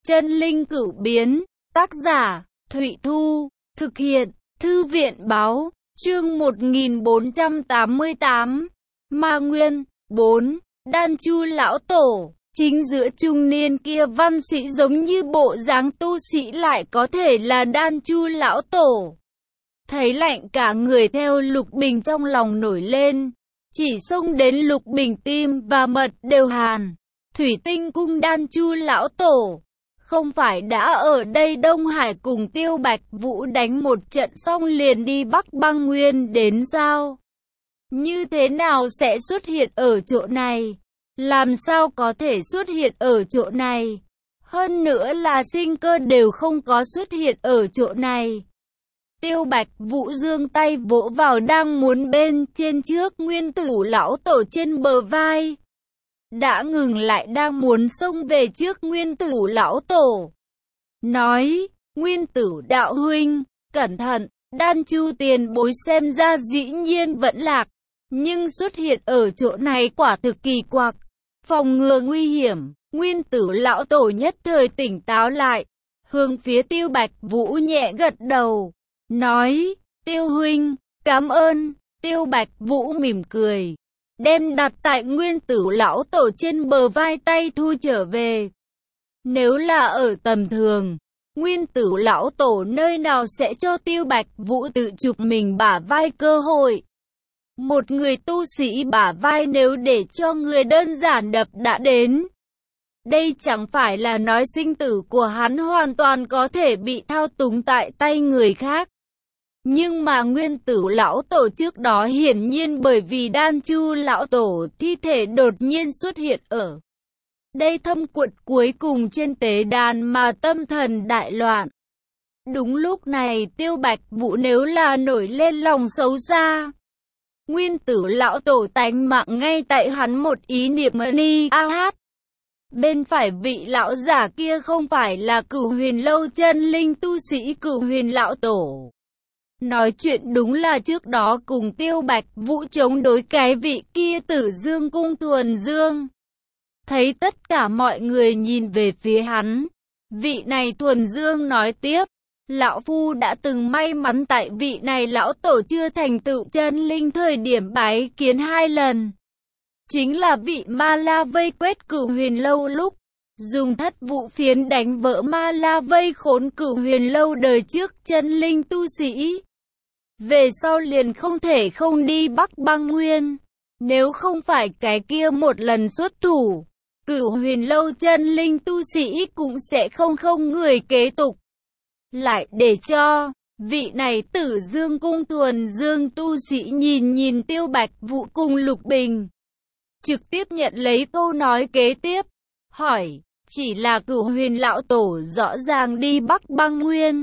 Chân linh cửu biến, tác giả, Thụy Thu, thực hiện, Thư viện báo, chương 1488, Ma Nguyên, 4, Đan Chu lão tổ. Chính giữa trung niên kia văn sĩ giống như bộ dáng tu sĩ lại có thể là Đan Chu lão tổ. Thấy lạnh cả người theo Lục Bình trong lòng nổi lên, chỉ xông đến Lục Bình tim và mật đều hàn. Thủy Tinh cung Đan Chu lão tổ, không phải đã ở đây Đông Hải cùng Tiêu Bạch Vũ đánh một trận xong liền đi Bắc Băng Nguyên đến sao? Như thế nào sẽ xuất hiện ở chỗ này? Làm sao có thể xuất hiện ở chỗ này? Hơn nữa là sinh cơ đều không có xuất hiện ở chỗ này. Tiêu Bạch Vũ giương tay vỗ vào đang muốn bên trên trước Nguyên Tử lão tổ trên bờ vai. Đã ngừng lại đang muốn xông về trước Nguyên Tử lão tổ. Nói, Nguyên Tử đạo huynh, cẩn thận, Đan Chu tiền bối xem ra dĩ nhiên vẫn lạc. Nhưng xuất hiện ở chỗ này quả thực kỳ quặc, phòng ngừa nguy hiểm. Nguyên Tử lão tổ nhất thời tỉnh táo lại, hướng phía Tiêu Bạch Vũ nhẹ gật đầu, nói, Tiêu huynh, cảm ơn. Tiêu Bạch Vũ mỉm cười, đem đặt tại Nguyên Tử lão tổ trên bờ vai tay thu trở về. Nếu là ở tầm thường, Nguyên Tử lão tổ nơi nào sẽ cho Tiêu Bạch Vũ tự chụp mình bả vai cơ hội. Một người tu sĩ bả vai nếu để cho người đơn giản đập đã đến, đây chẳng phải là nói sinh tử của hắn hoàn toàn có thể bị thao túng tại tay người khác. Nhưng mà Nguyên Tử lão tổ trước đó hiển nhiên bởi vì Đan Chu lão tổ thi thể đột nhiên xuất hiện ở đây thâm quật cuối cùng trên tế đàn mà tâm thần đại loạn. Đúng lúc này Tiêu Bạch Vũ nếu là nổi lên lòng xấu xa, Nguyên Tử lão tổ tánh mạng ngay tại hắn một ý niệm ni a hát. Bên phải vị lão giả kia không phải là Cửu Huyền Lâu chân linh tu sĩ Cửu Huyền lão tổ. Nói chuyện đúng là trước đó cùng Tiêu Bạch Vũ chống đối cái vị kia Tử Dương cung Thuần Dương. Thấy tất cả mọi người nhìn về phía hắn, vị này Thuần Dương nói tiếp, lão phu đã từng may mắn tại vị này lão tổ chưa thành tựu chân linh thời điểm bái kiến 2 lần. Chính là vị Ma La vây quét Cửu Huyền Lâu lúc dùng thất vụ phiến đánh vỡ Ma La vây khốn Cửu Huyền Lâu đời trước chân linh tu sĩ. Về sau liền không thể không đi Bắc Băng Nguyên. Nếu không phải cái kia một lần xuất thủ, Cửu Huyền Lâu chân linh tu sĩ cũng sẽ không người kế tục. Lại để cho vị này Tử Dương cung Thuần Dương tu sĩ nhìn Tiêu Bạch Vũ cùng Lục Bình, trực tiếp nhận lấy câu nói kế tiếp, hỏi, chỉ là Cửu Huyền lão tổ rõ ràng đi Bắc Băng Nguyên,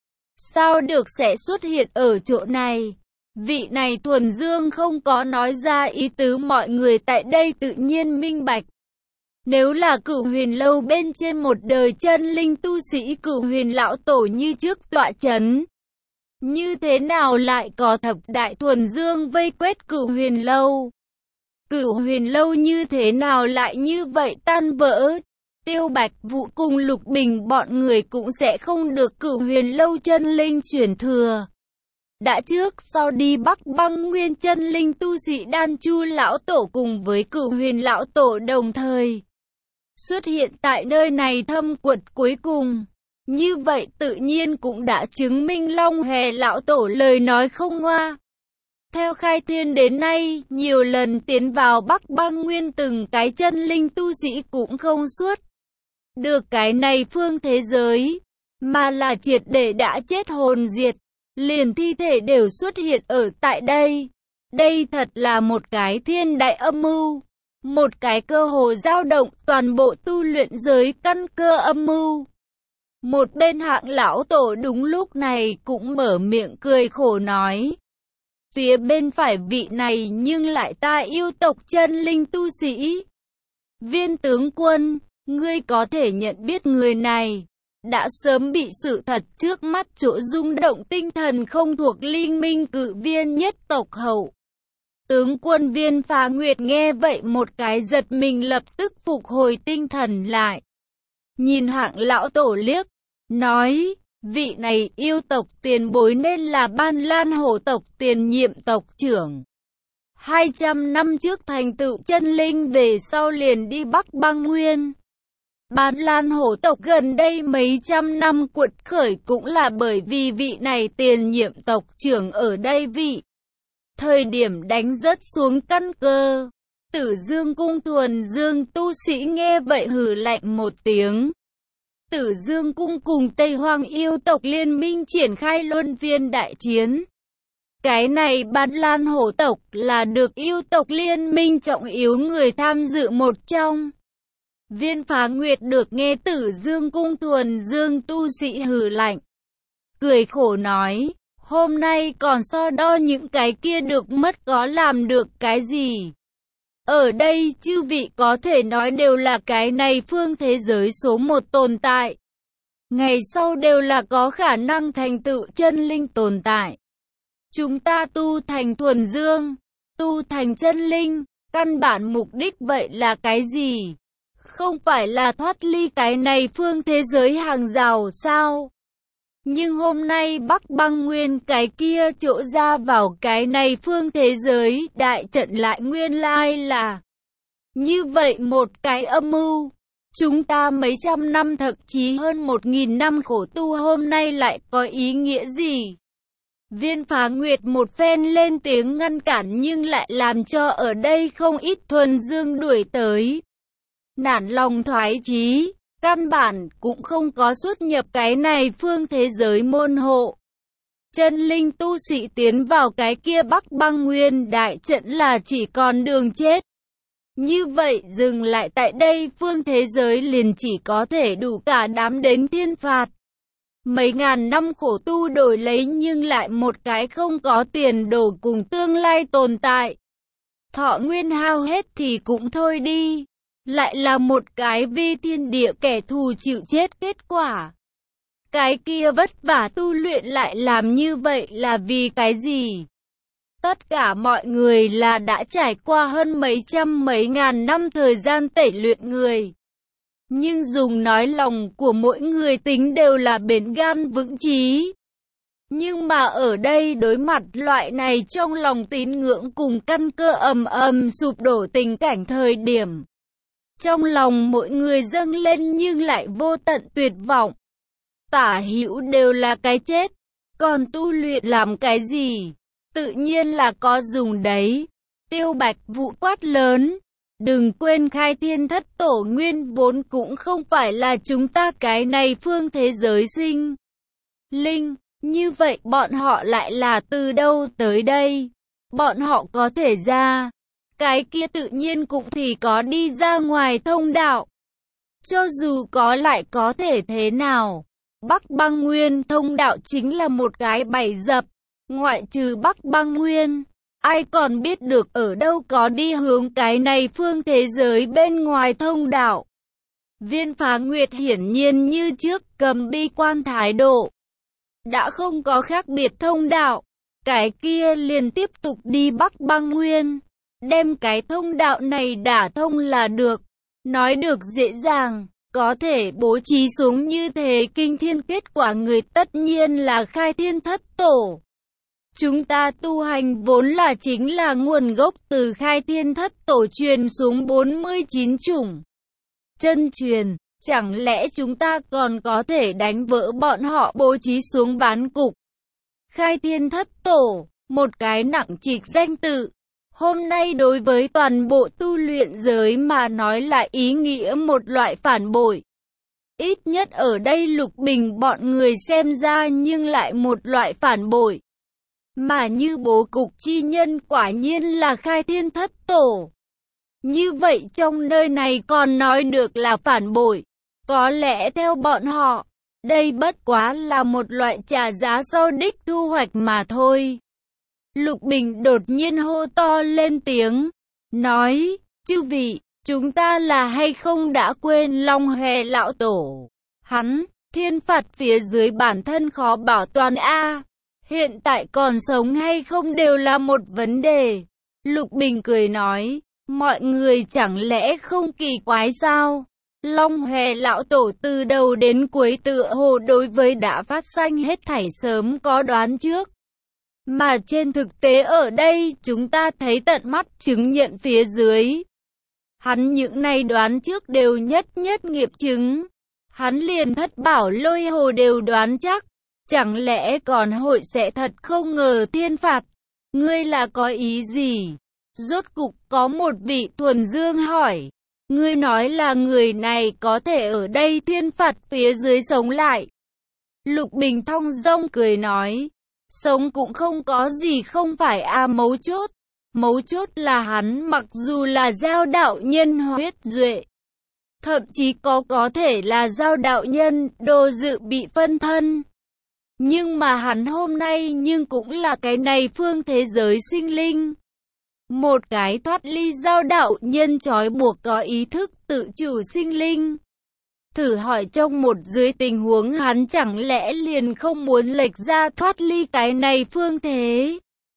sao được sẽ xuất hiện ở chỗ này? Vị này Thuần Dương không có nói ra ý tứ, mọi người tại đây tự nhiên minh bạch. Nếu là Cửu Huyền Lâu bên trên một đời chân linh tu sĩ Cửu Huyền lão tổ như trước tọa chấn, như thế nào lại có thập đại Thuần Dương vây quét Cửu Huyền Lâu? Cửu Huyền Lâu như thế nào lại như vậy tan vỡ? Tiêu Bạch Vũ cùng Lục Bình bọn người cũng sẽ không được Cửu Huyền Lâu chân linh chuyển thừa. Đã trước sau đi Bắc Băng Nguyên chân linh tu sĩ Đan Chu lão tổ cùng với Cửu Huyền lão tổ đồng thời xuất hiện tại nơi này thâm quật cuối cùng. Như vậy tự nhiên cũng đã chứng minh Long Hề lão tổ lời nói không ngoa. Theo khai thiên đến nay, nhiều lần tiến vào Bắc Băng Nguyên từng cái chân linh tu sĩ cũng không xuất được cái này phương thế giới, mà là triệt để đã chết hồn diệt, liền thi thể đều xuất hiện ở tại đây. Đây thật là một cái thiên đại âm mưu, một cái cơ hồ dao động toàn bộ tu luyện giới căn cơ âm mưu. Một bên Hạng lão tổ đúng lúc này cũng mở miệng cười khổ nói, phía bên phải vị này nhưng lại ta yêu tộc chân linh tu sĩ. Viên tướng quân, ngươi có thể nhận biết người này đã sớm bị sự thật trước mắt chỗ rung động tinh thần, không thuộc Linh Minh Cự Viên nhất tộc hậu. Tướng quân Viên Phá Nguyệt nghe vậy một cái giật mình, lập tức phục hồi tinh thần lại. nhìn Hạng lão tổ liếc, nói, vị này yêu tộc tiền bối nên là Ban Lan hổ tộc tiền nhiệm tộc trưởng. 200 năm trước thành tựu chân linh về sau liền đi Bắc Băng Nguyên. Ban Lan hổ tộc gần đây mấy trăm năm cuột khởi cũng là bởi vì vị này tiền nhiệm tộc trưởng ở đây thời điểm đánh rớt xuống căn cơ. Tử Dương cung thuần dương tu sĩ nghe vậy hừ lạnh một tiếng. Tử Dương cung cùng Tây Hoang yêu tộc liên minh triển khai luân phiên đại chiến. Cái này Ban Lan hổ tộc là được yêu tộc liên minh trọng yếu người tham dự một trong. Viên Phá Nguyệt được nghe Tử Dương cung thuần dương tu sĩ hừ lạnh, cười khổ nói, hôm nay còn so đo những cái kia được mất có làm được cái gì. Ở đây chư vị có thể nói đều là cái này phương thế giới số một tồn tại. Ngày sau đều là có khả năng thành tựu chân linh tồn tại. Chúng ta tu thành thuần dương, tu thành chân linh, căn bản mục đích vậy là cái gì? Không phải là thoát ly cái này phương thế giới hàng rào sao? Nhưng hôm nay Bắc Băng Nguyên cái kia chỗ ra vào cái này phương thế giới đại trận lại nguyên lai là như vậy một cái âm mưu. Chúng ta mấy trăm năm thậm chí hơn 1000 năm khổ tu hôm nay lại có ý nghĩa gì? Viên Phá Nguyệt một phen lên tiếng ngăn cản nhưng lại làm cho ở đây không ít thuần dương đuổi tới. Nản lòng thoái chí, căn bản cũng không có xuất nhập cái này phương thế giới môn hộ. Chân linh tu sĩ tiến vào cái kia Bắc Băng Nguyên đại trận là chỉ còn đường chết. Như vậy dừng lại tại đây phương thế giới liền chỉ có thể đủ cả đám đến thiên phạt. Mấy ngàn năm khổ tu đổi lấy nhưng lại một cái không có tiền đồ cùng tương lai tồn tại. Thọ nguyên hao hết thì cũng thôi đi. Lại là một cái vi thiên địa kẻ thù chịu chết kết quả. Cái kia vất vả tu luyện lại làm như vậy là vì cái gì? Tất cả mọi người là đã trải qua hơn mấy trăm mấy ngàn năm thời gian tẩy luyện người. Nhưng dùng nói lòng của mỗi người tính đều là bền gan vững chí. Nhưng mà ở đây đối mặt loại này trong lòng tín ngưỡng cùng căn cơ ầm ầm sụp đổ tình cảnh thời điểm. Trong lòng mỗi người dâng lên nhưng lại vô tận tuyệt vọng. Tả hữu đều là cái chết. Còn tu luyện làm cái gì? Tự nhiên là có dùng đấy. Tiêu Bạch Vũ quát lớn. Đừng quên khai thiên thất tổ nguyên vốn cũng không phải là chúng ta cái này phương thế giới sinh linh. Như vậy bọn họ lại là từ đâu tới đây? Bọn họ có thể ra. Cái kia tự nhiên cũng thì có đi ra ngoài thông đạo. Cho dù có lại có thể thế nào? Bắc Băng Nguyên thông đạo chính là một cái bẫy dập. Ngoại trừ Bắc Băng Nguyên, ai còn biết được ở đâu có đi hướng cái này phương thế giới bên ngoài thông đạo. Viên Phá Nguyệt hiển nhiên như trước cầm bi quan thái độ. Đã không có khác biệt thông đạo. Cái kia liền tiếp tục đi Bắc Băng Nguyên. Đem cái thông đạo này đả thông là được. Nói được dễ dàng, có thể bố trí xuống như thế kinh thiên kết quả người tất nhiên là khai thiên thất tổ. Chúng ta tu hành vốn là chính là nguồn gốc từ khai thiên thất tổ truyền xuống 49 chủng. Chân truyền, chẳng lẽ chúng ta còn có thể đánh vỡ bọn họ bố trí xuống ván cục? Khai thiên thất tổ, một cái nặng trịch danh tự. Hôm nay đối với toàn bộ tu luyện giới mà nói lại ý nghĩa một loại phản bội. Ít nhất ở đây Lục Bình bọn người xem ra nhưng lại một loại phản bội. Mà như bố cục chi nhân quả nhiên là khai thiên thất tổ. Như vậy trong nơi này còn nói được là phản bội. Có lẽ theo bọn họ, đây bất quá là một loại trả giá sau đích thu hoạch mà thôi. Lục Bình đột nhiên hô to lên tiếng, nói, chư vị, chúng ta là hay không đã quên Long Hề lão tổ. Hắn, thiên phạt phía dưới bản thân khó bảo toàn a. Hiện tại còn sống hay không đều là một vấn đề. Lục Bình cười nói, mọi người chẳng lẽ không kỳ quái sao? Long Hòe lão tổ từ đầu đến cuối tựa hồ đối với đã phát sanh hết thảy sớm có đoán trước. Mà trên thực tế ở đây chúng ta thấy tận mắt chứng nhận phía dưới. Hắn những này đoán trước đều nhất nhất nghiệp chứng. Hắn liền Thất Bảo Lôi Hồ đều đoán chắc. Chẳng lẽ còn hội sẽ thật không ngờ thiên phạt? Ngươi là có ý gì? Rốt cục có một vị thuần dương hỏi. Ngươi nói là người này có thể ở đây thiên phạt phía dưới sống lại. Lục Bình thong dong cười nói. Sống cũng không có gì không phải mấu chốt. Mấu chốt là hắn mặc dù là giao đạo nhân huyết duệ. Thậm chí có thể là giao đạo nhân, đồ dự bị phân thân. Nhưng mà hắn hôm nay nhưng cũng là cái này phương thế giới sinh linh. Một cái thoát ly giao đạo nhân trói buộc có ý thức tự chủ sinh linh. Thử hỏi trong một dưới tình huống hắn chẳng lẽ liền không muốn lệch ra thoát ly cái này phương thế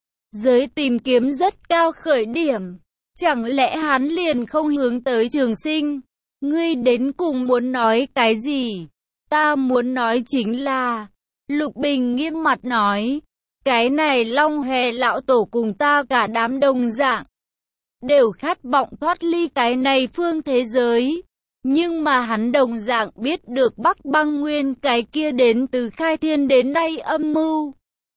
giới tìm kiếm rất cao khởi điểm. Chẳng lẽ hắn liền không hướng tới trường sinh? Ngươi đến cùng muốn nói cái gì? Ta muốn nói chính là... Lục Bình nghiêm mặt nói. Cái này Long Hòe lão tổ cùng ta cả đám đồng dạng. Đều khát vọng thoát ly cái này phương thế giới. Nhưng mà hắn đồng dạng biết được Bắc Băng Nguyên cái kia đến từ khai thiên đến nay âm mưu.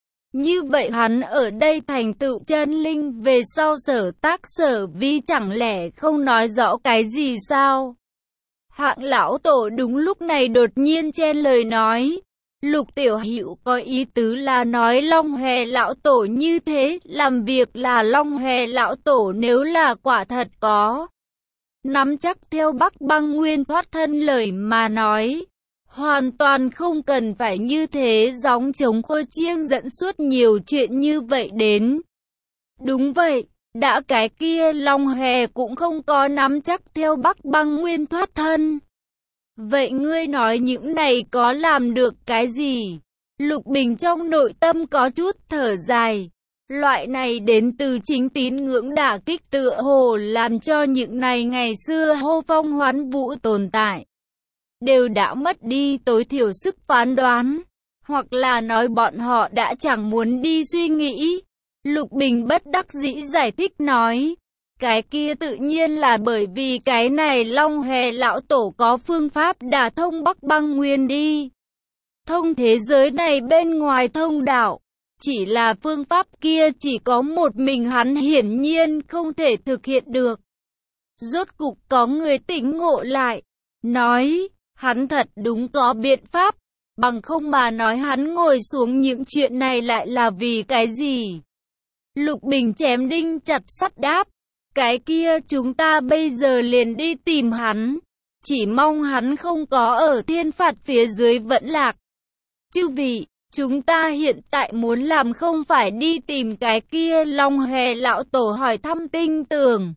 Như vậy hắn ở đây thành tựu chân linh về sau sở tác sở vi chẳng lẽ không nói rõ cái gì sao? Hạng lão tổ đúng lúc này đột nhiên chen lời nói. Lục tiểu hữu có ý tứ là nói Long Hòe lão tổ như thế, làm việc là Long Hòe lão tổ nếu là quả thật có nắm chắc theo Bắc Băng Nguyên thoát thân lời mà nói. Hoàn toàn không cần phải như thế gióng trống khua chiêng dẫn suốt nhiều chuyện như vậy đến. Đúng vậy, đã cái kia Long Hòe cũng không có nắm chắc theo Bắc Băng Nguyên thoát thân. Vậy ngươi nói những này có làm được cái gì? Lục Bình trong nội tâm có chút thở dài. Loại này đến từ chính tín ngưỡng đả kích tựa hồ làm cho những này ngày xưa hô phong hoán vũ tồn tại đều đã mất đi tối thiểu sức phán đoán, hoặc là nói bọn họ đã chẳng muốn đi suy nghĩ. Lục Bình bất đắc dĩ giải thích nói, cái kia tự nhiên là bởi vì cái này Long Hòe lão tổ có phương pháp đả thông Bắc Băng Nguyên đi. Thông thế giới này bên ngoài thông đạo. Chỉ là phương pháp kia chỉ có một mình hắn hiển nhiên không thể thực hiện được. Rốt cục có người tỉnh ngộ lại, nói, hắn thật đúng có biện pháp, bằng không mà nói hắn ngồi xuống những chuyện này lại là vì cái gì? Lục Bình chém đinh chặt sắt đáp, cái kia chúng ta bây giờ liền đi tìm hắn, chỉ mong hắn không có ở thiên phạt phía dưới vẫn lạc. Chư vị, chúng ta hiện tại muốn làm không phải đi tìm cái kia Long Hòe lão tổ hỏi thăm tinh tường,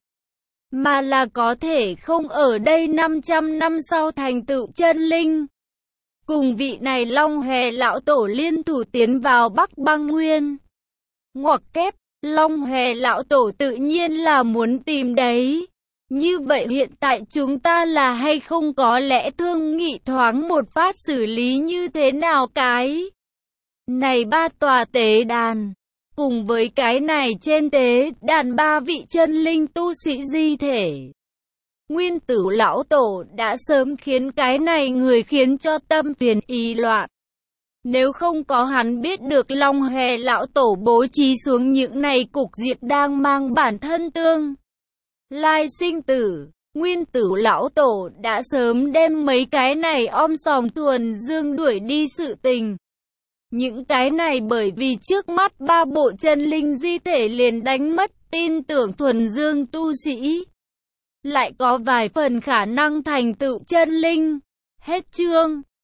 mà là có thể không ở đây 500 năm sau thành tựu chân linh. Cùng vị này Long Hòe lão tổ liên thủ tiến vào Bắc Băng Nguyên. Ngoặc kép, Long Hòe lão tổ tự nhiên là muốn tìm đấy. Như vậy hiện tại chúng ta là hay không có lẽ thương nghị thoáng một phát xử lý như thế nào cái này ba tòa tế đàn, cùng với cái này trên tế đàn ba vị chân linh tu sĩ di thể. Nguyên Tử lão tổ đã sớm khiến cái này người khiến cho tâm phiền ý loạn. Nếu không có hắn biết được Long Hòe lão tổ bố trí xuống những này cục diện đang mang bản thân tương lai sinh tử, Nguyên Tử lão tổ đã sớm đem mấy cái này om sòm thuần dương đuổi đi sự tình. Những cái này bởi vì trước mắt ba bộ chân linh di thể liền đánh mất tin tưởng thuần dương tu sĩ. Lại có vài phần khả năng thành tựu chân linh. Hết chương.